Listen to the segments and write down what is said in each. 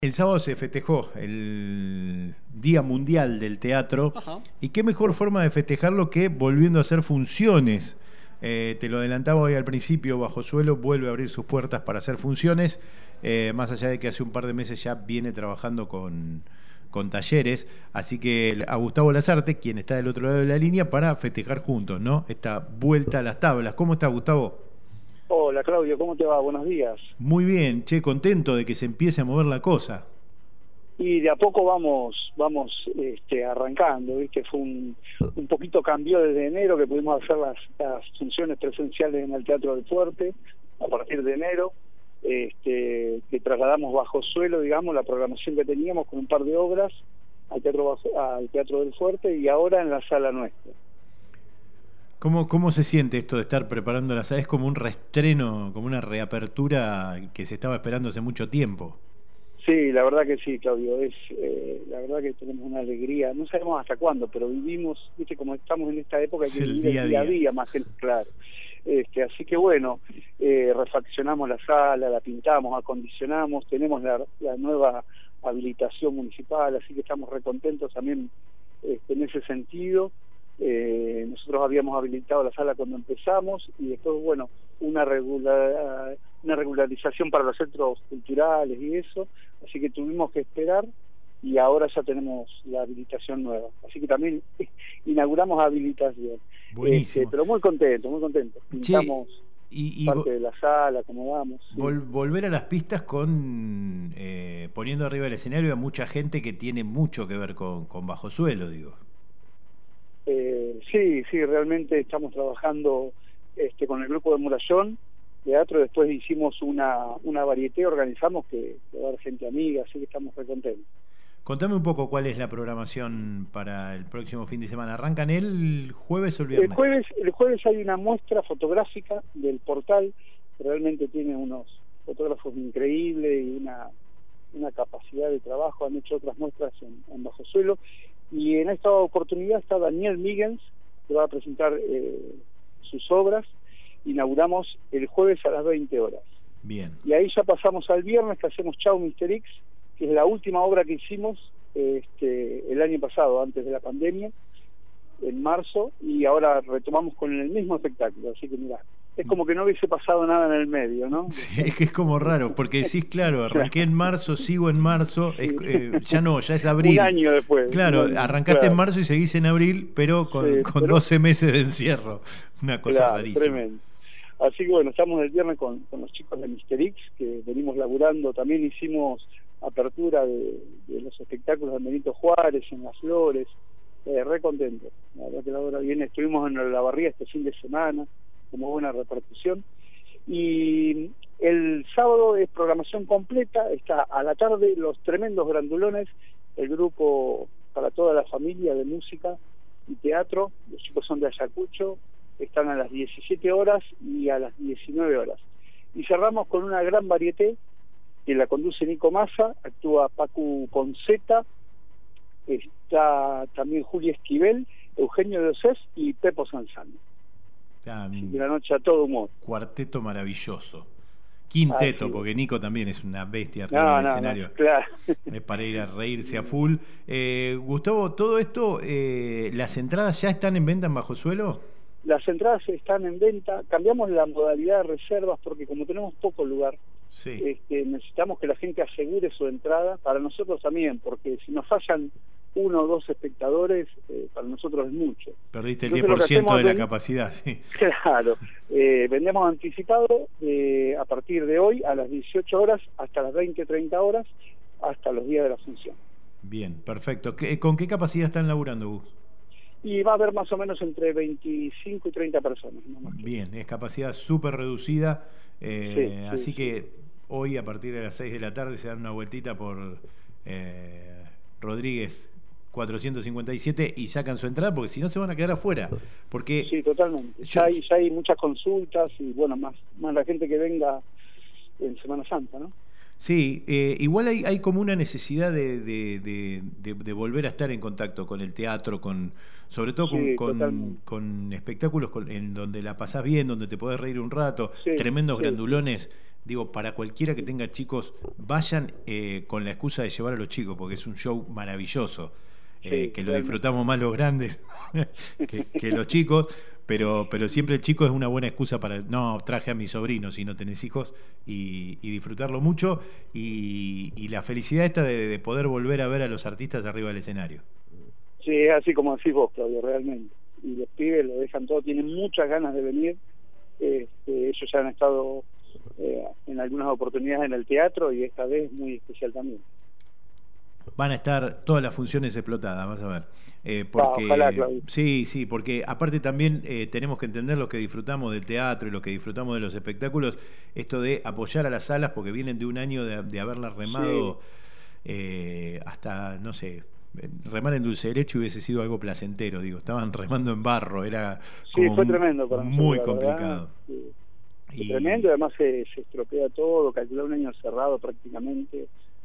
El sábado se festejó el Día Mundial del Teatro. Ajá. Y qué mejor forma de festejarlo que volviendo a hacer funciones. Te lo adelantaba hoy al principio, Bajo Suelo vuelve a abrir sus puertas para hacer funciones, más allá de que hace un par de meses ya viene trabajando con talleres. Así que a Gustavo Lazarte, quien está del otro lado de la línea, para festejar juntos, ¿no? Esta vuelta a las tablas. ¿Cómo está, Gustavo? Hola Claudio, ¿cómo te va? Buenos días. Muy bien, che, contento de que se empiece a mover la cosa. Y de a poco vamos arrancando, ¿viste? Fue un poquito cambió desde enero que pudimos hacer las funciones presenciales en el Teatro del Fuerte, a partir de enero, que trasladamos Bajo Suelo, digamos, la programación que teníamos con un par de obras al Teatro del Fuerte y ahora en la sala nuestra. ¿Cómo se siente esto de estar preparando la sala? Es como un reestreno, como una reapertura que se estaba esperando hace mucho tiempo. Sí, la verdad que sí, Claudio, la verdad que tenemos una alegría, no sabemos hasta cuándo, pero vivimos, viste, como estamos en esta época, hay que vivir el día a día más que claro. Así que bueno, refaccionamos la sala, la pintamos, acondicionamos, tenemos la nueva habilitación municipal, así que estamos recontentos también en ese sentido. Nosotros habíamos habilitado la sala cuando empezamos y después, bueno, una regularización para los centros culturales y eso, así que tuvimos que esperar y ahora ya tenemos la habilitación nueva, así que también inauguramos habilitación. Buenísimo. Pero muy contento, pintamos parte de la sala, acomodamos. Sí. Volver a las pistas con poniendo arriba del escenario a mucha gente que tiene mucho que ver con Bajo Suelo, digo. Sí, realmente estamos trabajando con el grupo de Murallón Teatro, después hicimos una varieté, organizamos que va a haber gente amiga, así que estamos muy contentos. Contame un poco cuál es la programación para el próximo fin de semana. ¿Arrancan el jueves o el viernes? El jueves hay una muestra fotográfica del portal, que realmente tiene unos fotógrafos increíbles y una capacidad de trabajo, han hecho otras muestras en Bajo Suelo, y en esta oportunidad está Daniel Miggins, que va a presentar sus obras. Inauguramos el jueves a las 20 horas. Bien. Y ahí ya pasamos al viernes, que hacemos Chau Mr. X, que es la última obra que hicimos el año pasado, antes de la pandemia, en marzo, y ahora retomamos con el mismo espectáculo, así que mirá, es como que no hubiese pasado nada en el medio, ¿no? Sí, es que es como raro, porque decís, claro, arranqué en marzo, sigo en marzo, Sí. ya es abril. Un año después. Claro, arrancaste claro. En marzo y seguís en abril, pero con 12 meses de encierro, una cosa rarísima. Tremendo. Así que bueno, estamos el viernes con los chicos de Mr. X, que venimos laburando, también hicimos apertura de los espectáculos de Benito Juárez, en Las Flores, re contento. La verdad que la hora viene, estuvimos en La Barría este fin de semana, como buena repercusión. Y el sábado es programación completa, está a la tarde Los Tremendos Grandulones, el grupo para toda la familia de música y teatro, los chicos son de Ayacucho, están a las 17 horas y a las 19 horas. Y cerramos con una gran varieté que la conduce Nico Massa, actúa Pacu Ponceta, está también Julia Esquivel, Eugenio de Osés y Pepo Sanzano. De la noche a todo humor. Cuarteto maravilloso. Quinteto, sí. Porque Nico también es una bestia arriba del escenario. No, claro. Es para ir a reírse a full. Gustavo, todo esto, ¿las entradas ya están en venta en Bajo Suelo? Las entradas están en venta, cambiamos la modalidad de reservas porque como tenemos poco lugar, sí. Necesitamos que la gente asegure su entrada, para nosotros también, porque si nos fallan 1 o 2 espectadores, para nosotros es mucho. Perdiste el 10% de la capacidad, sí. Claro, vendemos anticipado a partir de hoy a las 18 horas hasta las 20-30 horas, hasta los días de la función. Bien, perfecto. ¿Con qué capacidad están laburando, Gus? Y va a haber más o menos entre 25 y 30 personas. No más. Bien, es capacidad súper reducida, así que hoy a partir de las 6 de la tarde se dan una vueltita por Rodríguez 457 y sacan su entrada, porque si no se van a quedar afuera. Porque sí, totalmente. Ya hay muchas consultas y bueno, más la gente que venga en Semana Santa, ¿no? Sí, igual hay como una necesidad de volver a estar en contacto con el teatro, sobre todo con espectáculos en donde la pasás bien, donde te podés reír un rato, tremendos grandulones. digo, para cualquiera que tenga chicos, vayan con la excusa de llevar a los chicos, porque es un show maravilloso, Sí, que lo realmente. disfrutamos más los grandes que los chicos, pero siempre el chico es una buena excusa para, no, traje a mi sobrino si no tenés hijos, y disfrutarlo mucho, y la felicidad esta de poder volver a ver a los artistas arriba del escenario. Sí, es así como decís vos, Claudio, realmente. Y los pibes lo dejan todo, tienen muchas ganas de venir. Ellos ya han estado en algunas oportunidades en el teatro y esta vez muy especial también. Van a estar todas las funciones explotadas, vas a ver. Ojalá, Porque Claudio. sí, sí, porque aparte también tenemos que entender los que disfrutamos del teatro y los que disfrutamos de los espectáculos, esto de apoyar a las salas porque vienen de un año de haberla Sí, remado hasta, no sé, remar en dulce de leche hubiese sido algo placentero, digo, estaban remando en barro, era sí, como fue tremendo para nosotros, muy la verdad. complicado. Fue tremendo, Y además se estropea todo, calcula un año cerrado prácticamente.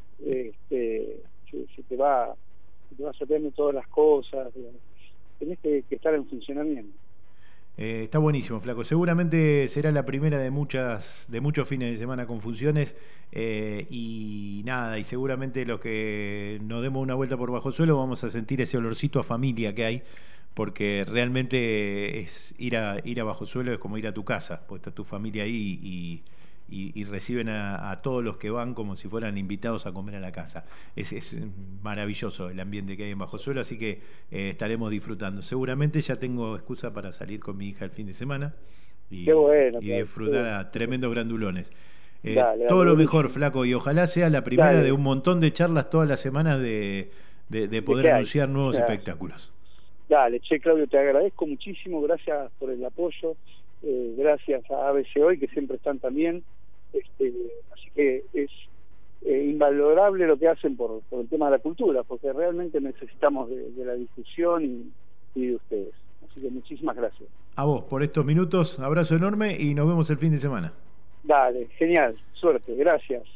Se te va sapeando todas las cosas, tenés que estar en funcionamiento. está buenísimo, Flaco. Seguramente será la primera de muchos fines de semana con funciones y nada, y seguramente los que nos demos una vuelta por Bajo Suelo vamos a sentir ese olorcito a familia que hay, porque realmente es ir a Bajo Suelo es como ir a tu casa, porque está tu familia ahí y reciben a todos los que van como si fueran invitados a comer a la casa. Es maravilloso el ambiente que hay en Bajo Suelo, así que estaremos disfrutando. Seguramente ya tengo excusa para salir con mi hija el fin de semana Qué bueno, y Claudio, qué disfrutar bueno. a tremendos grandulones. Dale, Todo dale, lo mejor, buenísimo. Flaco, y ojalá sea la primera de Dale, un montón de charlas todas las semanas de ¿de poder qué hay? anunciar nuevos Ah, espectáculos. dale, che, Claudio, te agradezco muchísimo, gracias por el apoyo, gracias a ABC Hoy, que siempre están también, así que es invalorable lo que hacen por el tema de la cultura, porque realmente necesitamos de la difusión y de ustedes. Así que muchísimas gracias. A vos por estos minutos, abrazo enorme y nos vemos el fin de semana. Dale, genial, suerte, gracias.